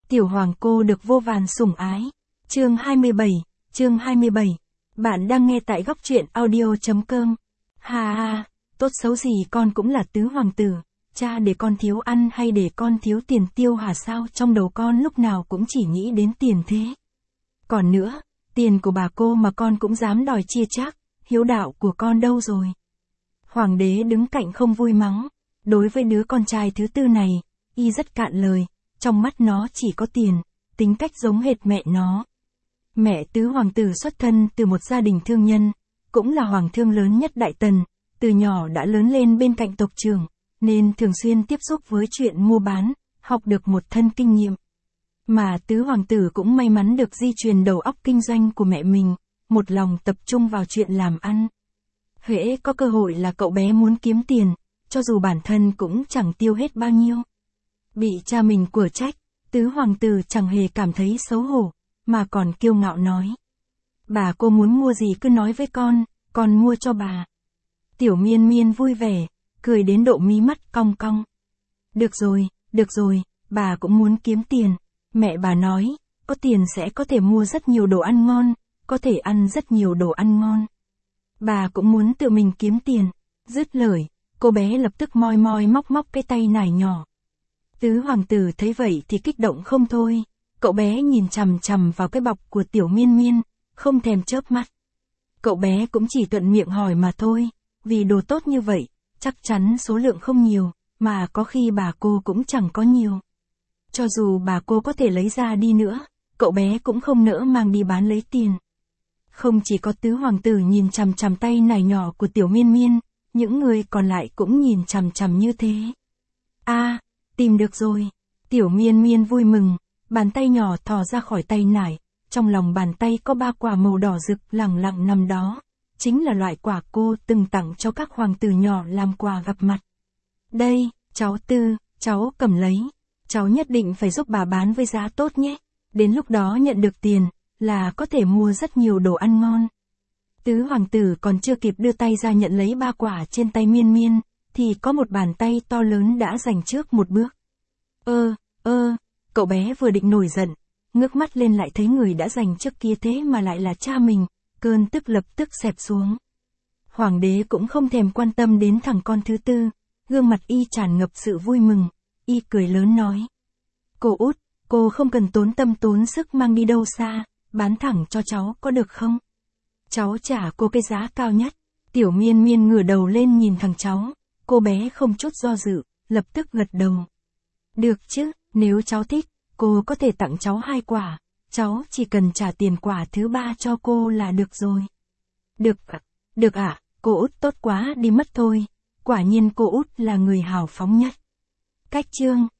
Tiểu hoàng cô được vô vàn sủng ái. Chương 27. Bạn đang nghe tại góc truyện audio.com. Ha ha, tốt xấu gì con cũng là tứ hoàng tử. Cha để con thiếu ăn hay để con thiếu tiền tiêu hả sao? Trong đầu con lúc nào cũng chỉ nghĩ đến tiền thế. Còn nữa, tiền của bà cô mà con cũng dám đòi chia chác, hiếu đạo của con đâu rồi? Hoàng đế đứng cạnh không vui mắng. Đối với đứa con trai thứ tư này, y rất cạn lời, trong mắt nó chỉ có tiền, tính cách giống hệt mẹ nó. Mẹ tứ hoàng tử xuất thân từ một gia đình thương nhân, cũng là hoàng thương lớn nhất Đại Tần, từ nhỏ đã lớn lên bên cạnh tộc trưởng, nên thường xuyên tiếp xúc với chuyện mua bán, học được một thân kinh nghiệm. Mà tứ hoàng tử cũng may mắn được di truyền đầu óc kinh doanh của mẹ mình, một lòng tập trung vào chuyện làm ăn. Hễ có cơ hội là cậu bé muốn kiếm tiền, cho dù bản thân cũng chẳng tiêu hết bao nhiêu. Bị cha mình quở trách, tứ hoàng tử chẳng hề cảm thấy xấu hổ, mà còn kiêu ngạo nói. Bà cô muốn mua gì cứ nói với con mua cho bà. Tiểu Miên Miên vui vẻ, cười đến độ mí mắt cong cong. Được rồi, bà cũng muốn kiếm tiền. Mẹ bà nói, có tiền sẽ có thể mua rất nhiều đồ ăn ngon, có thể ăn rất nhiều đồ ăn ngon. Bà cũng muốn tự mình kiếm tiền. Dứt lời, cô bé lập tức moi móc cái tay nải nhỏ. Tứ hoàng tử thấy vậy thì kích động không thôi, cậu bé nhìn chằm chằm vào cái bọc của Tiểu Miên Miên, không thèm chớp mắt. Cậu bé cũng chỉ thuận miệng hỏi mà thôi, vì đồ tốt như vậy, chắc chắn số lượng không nhiều, mà có khi bà cô cũng chẳng có nhiều. Cho dù bà cô có thể lấy ra đi nữa, cậu bé cũng không nỡ mang đi bán lấy tiền. Không chỉ có tứ hoàng tử nhìn chằm chằm tay nải nhỏ của Tiểu Miên Miên, những người còn lại cũng nhìn chằm chằm như thế. Tìm được rồi. Tiểu Miên Miên vui mừng, bàn tay nhỏ thò ra khỏi tay nải, trong lòng bàn tay có 3 quả màu đỏ rực lẳng lặng nằm đó, chính là loại quả cô từng tặng cho các hoàng tử nhỏ làm quà gặp mặt. Đây, cháu Tư, cháu cầm lấy, cháu nhất định phải giúp bà bán với giá tốt nhé, đến lúc đó nhận được tiền, là có thể mua rất nhiều đồ ăn ngon. Tứ hoàng tử còn chưa kịp đưa tay ra nhận lấy 3 quả trên tay Miên Miên, thì có một bàn tay to lớn đã giành trước một bước. Cậu bé vừa định nổi giận, ngước mắt lên lại thấy người đã giành trước kia thế mà lại là cha mình, cơn tức lập tức xẹp xuống. Hoàng đế cũng không thèm quan tâm đến thằng con thứ tư, gương mặt y tràn ngập sự vui mừng, y cười lớn nói. Cô út, cô không cần tốn tâm tốn sức mang đi đâu xa, bán thẳng cho cháu có được không? Cháu trả cô cái giá cao nhất. Tiểu Miên Miên ngửa đầu lên nhìn thằng cháu, cô bé không chút do dự, lập tức gật đầu. Được chứ, nếu cháu thích, cô có thể tặng cháu 2 quả, cháu chỉ cần trả tiền quả thứ 3 cho cô là được rồi. Được ạ, cô út tốt quá đi mất thôi, quả nhiên cô út là người hào phóng nhất. Cách chương